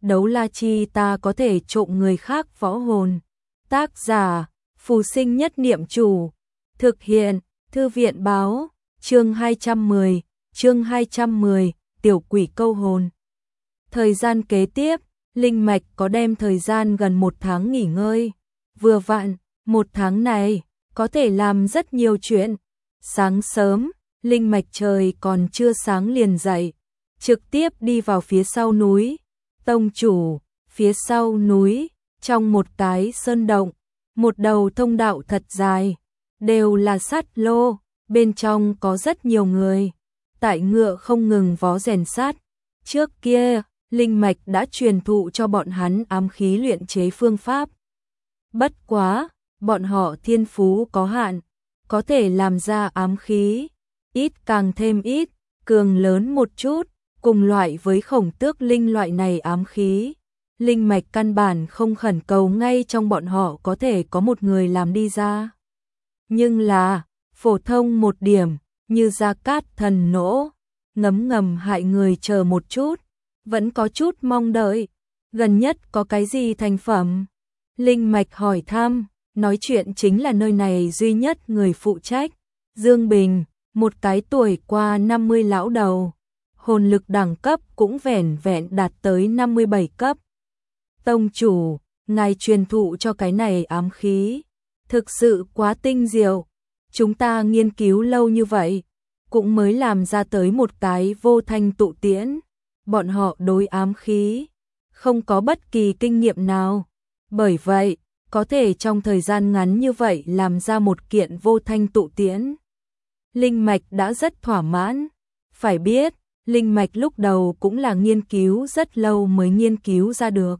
đấu la chi ta có thể trộm người khác võ hồn. Tác giả, Phù Sinh Nhất Niệm Chủ. Thực hiện, Thư viện báo, chương 210, Tiểu Quỷ Câu Hồn. Thời gian kế tiếp, Linh Mạch có đem thời gian gần 1 tháng nghỉ ngơi. Vừa vặn, 1 tháng này, có thể làm rất nhiều chuyện. Sáng sớm, Linh Mạch trời còn chưa sáng liền dậy, trực tiếp đi vào phía sau núi. Tông chủ, phía sau núi, trong một cái sơn động, một đầu thông đạo thật dài, đều là sắt lô, bên trong có rất nhiều người. Tại ngựa không ngừng vó rèn sắt. Trước kia, Linh Mạch đã truyền thụ cho bọn hắn ám khí luyện chế phương pháp. Bất quá, bọn họ thiên phú có hạn, có thể làm ra ám khí, ít càng thêm ít, cường lớn một chút, cùng loại với Khổng Tước Linh loại này ám khí. Linh Mạch căn bản không khẩn cầu ngay trong bọn họ có thể có một người làm đi ra. Nhưng là, phổ thông một điểm, như Gia Cát Thần Nỗ, ngấm ngầm hại người chờ một chút, vẫn có chút mong đợi. Gần nhất có cái gì thành phẩm? Linh Mạch hỏi thăm, nói chuyện chính là nơi này duy nhất người phụ trách. Dương Bình, một cái tuổi qua 50 lão đầu. Hồn lực đẳng cấp cũng vẻn vẹn đạt tới 57 cấp. Tông chủ, ngài truyền thụ cho cái này ám khí, thực sự quá tinh diệu. Chúng ta nghiên cứu lâu như vậy, cũng mới làm ra tới một cái vô thanh tụ tiễn. Bọn họ đối ám khí, không có bất kỳ kinh nghiệm nào. Bởi vậy, có thể trong thời gian ngắn như vậy làm ra một kiện vô thanh tụ tiễn. Linh Mạch đã rất thỏa mãn. Phải biết, Linh Mạch lúc đầu cũng là nghiên cứu rất lâu mới nghiên cứu ra được.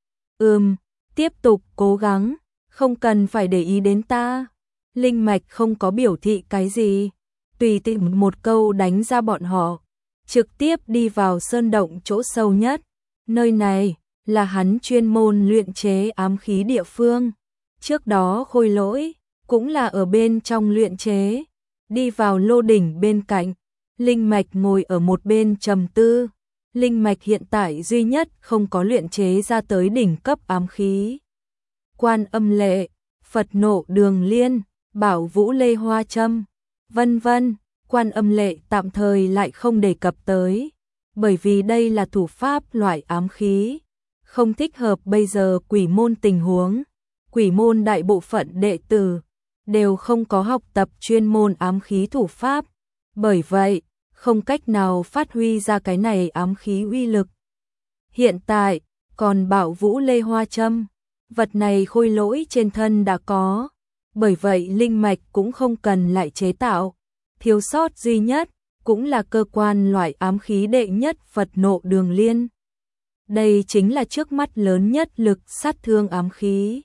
Tiếp tục cố gắng, không cần phải để ý đến ta. Linh Mạch không có biểu thị cái gì, tùy tiện một câu đánh ra bọn họ, trực tiếp đi vào sơn động chỗ sâu nhất. Nơi này là hắn chuyên môn luyện chế ám khí địa phương. Trước đó Khôi Lỗi cũng là ở bên trong luyện chế. Đi vào lô đỉnh bên cạnh, Linh Mạch ngồi ở một bên trầm tư. Linh Mạch hiện tại duy nhất không có luyện chế ra tới đỉnh cấp ám khí. Quan Âm Lệ, Phật Nộ Đường Liên, Bảo Vũ Lê Hoa Châm, vân vân. Quan Âm Lệ tạm thời lại không đề cập tới, bởi vì đây là thủ pháp loại ám khí, không thích hợp bây giờ quỷ môn tình huống. Quỷ môn đại bộ phận đệ tử đều không có học tập chuyên môn ám khí thủ pháp, bởi vậy không cách nào phát huy ra cái này ám khí uy lực. Hiện tại, còn Bảo Vũ Lê Hoa Châm, vật này Khôi Lỗi trên thân đã có, bởi vậy Linh Mạch cũng không cần lại chế tạo. Thiếu sót duy nhất cũng là cơ quan loại ám khí đệ nhất Phật Nộ Đường Liên. Đây chính là trước mắt lớn nhất lực sát thương ám khí.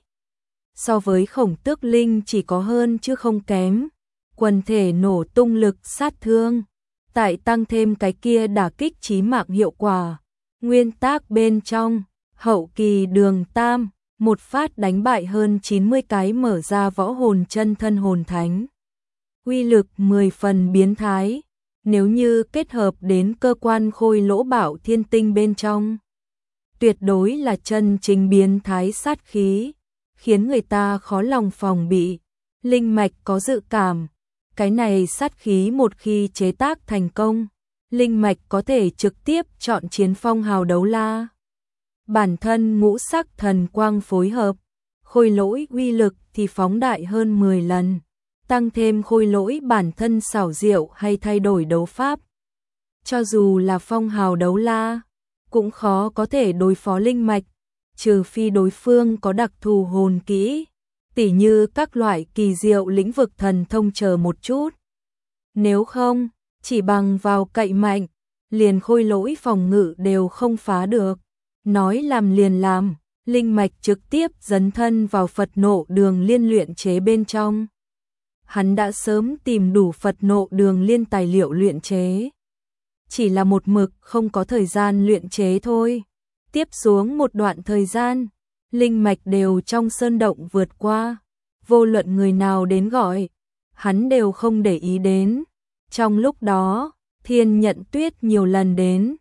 So với Khổng Tước Linh chỉ có hơn chứ không kém. Quần thể nổ tung lực sát thương, tại tăng thêm cái kia đả kích chí mạng hiệu quả. Nguyên tác bên trong, hậu kỳ Đường Tam, một phát đánh bại hơn 90 cái mở ra võ hồn chân thân hồn thánh. Uy lực 10 phần biến thái, nếu như kết hợp đến cơ quan Khôi Lỗ Bảo Thiên Tinh bên trong, tuyệt đối là chân chính biến thái sát khí, khiến người ta khó lòng phòng bị. Linh Mạch có dự cảm, cái này sát khí một khi chế tác thành công, Linh Mạch có thể trực tiếp chọn chiến phong hào đấu la. Bản thân ngũ sắc thần quang phối hợp, Khôi Lỗi uy lực thì phóng đại hơn 10 lần. Tăng thêm Khôi Lỗi bản thân xảo diệu hay thay đổi đấu pháp, cho dù là phong hào đấu la, cũng khó có thể đối phó Linh Mạch, trừ phi đối phương có đặc thù hồn kỹ, tỉ như các loại kỳ diệu lĩnh vực thần thông chờ một chút. Nếu không, chỉ bằng vào cậy mạnh, liền Khôi Lỗi phòng ngự đều không phá được. Nói làm liền làm, Linh Mạch trực tiếp dấn thân vào Phật Nộ Đường Liên luyện chế bên trong. Hắn đã sớm tìm đủ Phật Nộ Đường Liên tài liệu luyện chế, chỉ là một mực không có thời gian luyện chế thôi. Tiếp xuống một đoạn thời gian, Linh Mạch đều trong sơn động vượt qua, vô luận người nào đến gọi, hắn đều không để ý đến. Trong lúc đó, Thiên Nhận Tuyết nhiều lần đến,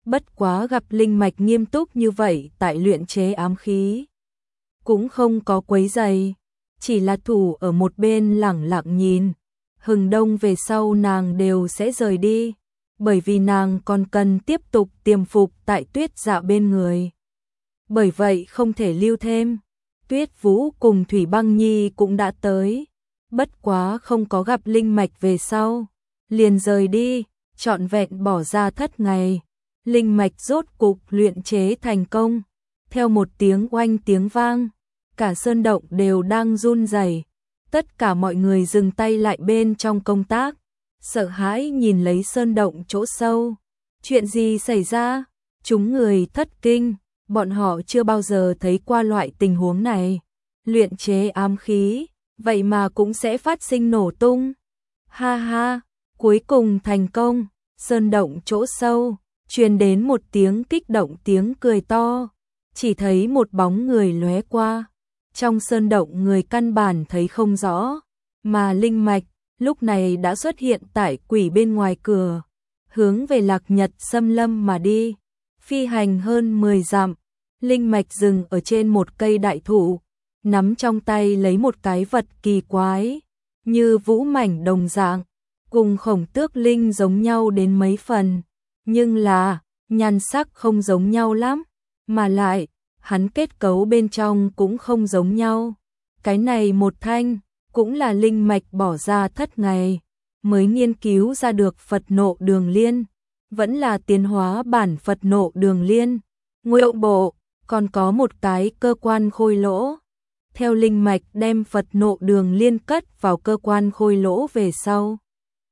bất quá gặp Linh Mạch nghiêm túc như vậy tại luyện chế ám khí. Cũng không có quấy rầy, chỉ là thủ ở một bên lẳng lặng nhìn. Hừng đông về sau nàng đều sẽ rời đi, bởi vì nàng còn cần tiếp tục tiềm phục tại Tuyết Dạ bên người. Bởi vậy không thể lưu thêm. Tuyết Vũ cùng Thủy Băng Nhi cũng đã tới, bất quá không có gặp Linh Mạch về sau, liền rời đi, trọn vẹn bỏ ra thất ngày. Linh Mạch rốt cục luyện chế thành công, theo một tiếng oanh tiếng vang, cả sơn động đều đang run rẩy. Tất cả mọi người dừng tay lại bên trong công tác, sợ hãi nhìn lấy sơn động chỗ sâu. Chuyện gì xảy ra? Chúng người thất kinh, bọn họ chưa bao giờ thấy qua loại tình huống này. Luyện chế ám khí, vậy mà cũng sẽ phát sinh nổ tung. Ha ha, cuối cùng thành công. Sơn động chỗ sâu truyền đến một tiếng kích động tiếng cười to, chỉ thấy một bóng người lóe qua. Trong sơn động người căn bản thấy không rõ, mà Linh Mạch lúc này đã xuất hiện tại quỷ bên ngoài cửa, hướng về Lạc Nhật Xâm Lâm mà đi. Phi hành hơn 10 dặm, Linh Mạch dừng ở trên một cây đại thụ, nắm trong tay lấy một cái vật kỳ quái, như vũ mảnh đồng dạng, cùng Khổng Tước Linh giống nhau đến mấy phần, nhưng là nhan sắc không giống nhau lắm, mà lại hắn kết cấu bên trong cũng không giống nhau. Cái này một thanh cũng là Linh Mạch bỏ ra thất ngày mới nghiên cứu ra được Phật Nộ Đường Liên, vẫn là tiến hóa bản Phật Nộ Đường Liên. Ngụy bộ còn có một cái cơ quan khôi lỗ. Theo Linh Mạch đem Phật Nộ Đường Liên cất vào cơ quan khôi lỗ về sau,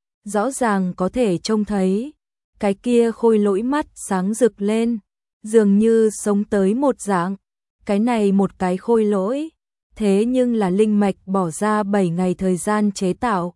rõ ràng có thể trông thấy cái kia khôi lỗi mắt sáng rực lên, dường như sống tới một dạng. Cái này một cái khôi lỗi, thế nhưng là Linh Mạch bỏ ra 7 ngày thời gian chế tạo.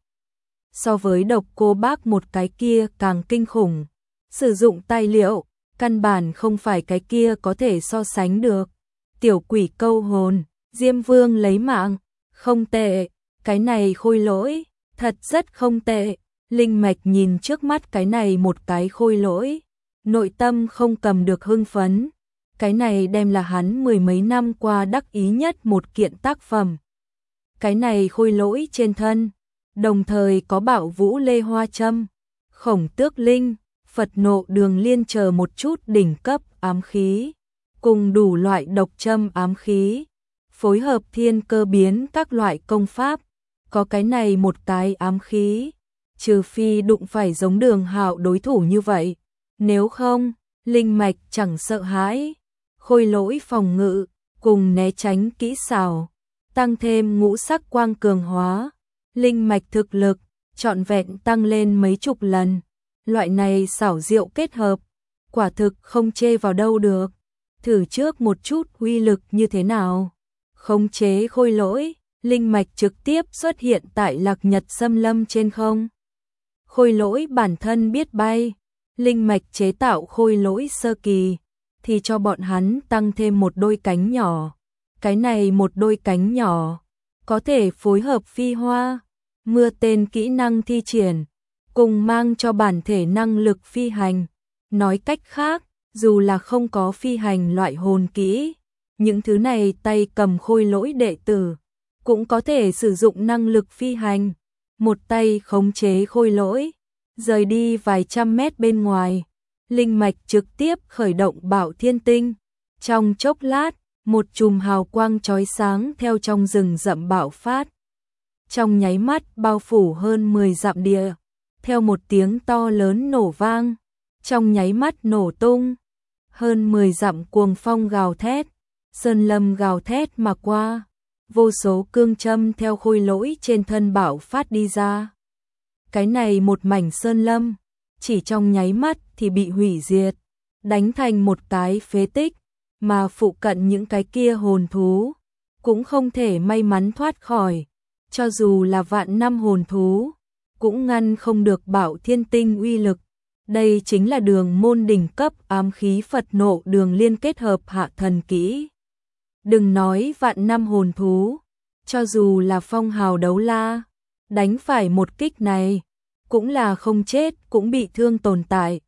So với Độc Cô Bác một cái kia càng kinh khủng, sử dụng tài liệu, căn bản không phải cái kia có thể so sánh được. Tiểu quỷ câu hồn, Diêm Vương lấy mạng, không tệ, cái này khôi lỗi, thật rất không tệ. Linh Mạch nhìn trước mắt cái này một cái khôi lỗi, nội tâm không cầm được hưng phấn. Cái này đem là hắn 10 mấy năm qua đắc ý nhất một kiện tác phẩm. Cái này khôi lỗi trên thân, đồng thời có Bạo Vũ Lê Hoa Châm, Khổng Tước Linh, Phật Nộ Đường Liên chờ một chút đỉnh cấp ám khí, cùng đủ loại độc châm ám khí, phối hợp thiên cơ biến các loại công pháp. Có cái này một cái ám khí, trừ phi đụng phải giống Đường Hạo đối thủ như vậy, nếu không, Linh Mạch chẳng sợ hãi. Khôi lỗi phòng ngự, cùng né tránh kỹ xảo, tăng thêm ngũ sắc quang cường hóa, Linh Mạch thực lực, trọn vẹn tăng lên mấy chục lần. Loại này xảo diệu kết hợp, quả thực không chê vào đâu được. Thử trước một chút uy lực như thế nào. Khống chế khôi lỗi, Linh Mạch trực tiếp xuất hiện tại Lạc Nhật Xâm Lâm trên không. Khôi lỗi bản thân biết bay, Linh Mạch chế tạo khôi lỗi sơ kỳ, thì cho bọn hắn tăng thêm một đôi cánh nhỏ. Cái này một đôi cánh nhỏ, có thể phối hợp phi hoa, mưa tên kỹ năng thi triển, cùng mang cho bản thể năng lực phi hành. Nói cách khác, dù là không có phi hành loại hồn kỹ, những thứ này tay cầm khôi lỗi đệ tử, cũng có thể sử dụng năng lực phi hành. Một tay khống chế khôi lỗi, rời đi vài trăm mét bên ngoài. Linh Mạch trực tiếp khởi động Bảo Thiên Tinh. Trong chốc lát, một chùm hào quang chói sáng theo trong rừng rậm bạo phát. Trong nháy mắt bao phủ hơn 10 dặm địa, theo một tiếng to lớn nổ vang, trong nháy mắt nổ tung. Hơn 10 dặm cuồng phong gào thét, sơn lâm gào thét mà qua, vô số cương châm theo khôi lỗi trên thân bạo phát đi ra. Cái này một mảnh sơn lâm, chỉ trong nháy mắt thì bị hủy diệt, đánh thành một cái phế tích, mà phụ cận những cái kia hồn thú cũng không thể may mắn thoát khỏi, cho dù là vạn năm hồn thú cũng ngăn không được Bảo Thiên Tinh uy lực. Đây chính là đường môn đỉnh cấp ám khí Phật Nộ Đường Liên kết hợp hạ thần kỹ. Đừng nói vạn năm hồn thú, cho dù là phong hào đấu la, đánh phải một kích này cũng là không chết cũng bị thương tồn tại.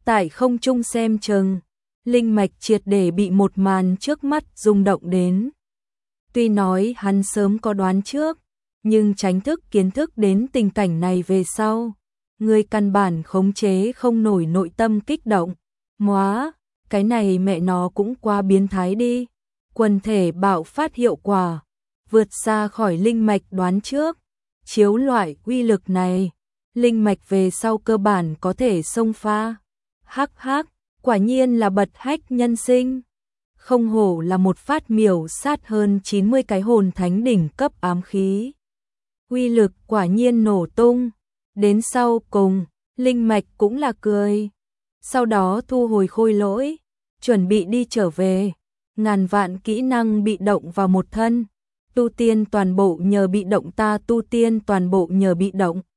tại không trung xem chừng, linh mạch triệt để bị một màn trước mắt rung động đến. Tuy nói hắn sớm có đoán trước, nhưng tránh thức kiến thức đến tình cảnh này về sau, người căn bản khống chế không nổi nội tâm kích động. Móa, cái này mẹ nó cũng quá biến thái đi. Quần thể bạo phát hiệu quả, vượt xa khỏi linh mạch đoán trước. Chiếu loại uy lực này, linh mạch về sau cơ bản có thể xông pha. Hắc hắc, quả nhiên là bật hách nhân sinh. Không hổ là một phát miểu sát hơn 90 cái hồn thánh đỉnh cấp ám khí. Uy lực quả nhiên nổ tung. Đến sau cùng, linh mạch cũng là cười. Sau đó thu hồi khôi lỗi, chuẩn bị đi trở về. Ngàn vạn kỹ năng bị động vào một thân. Tu tiên toàn bộ nhờ bị động, ta tu tiên toàn bộ nhờ bị động.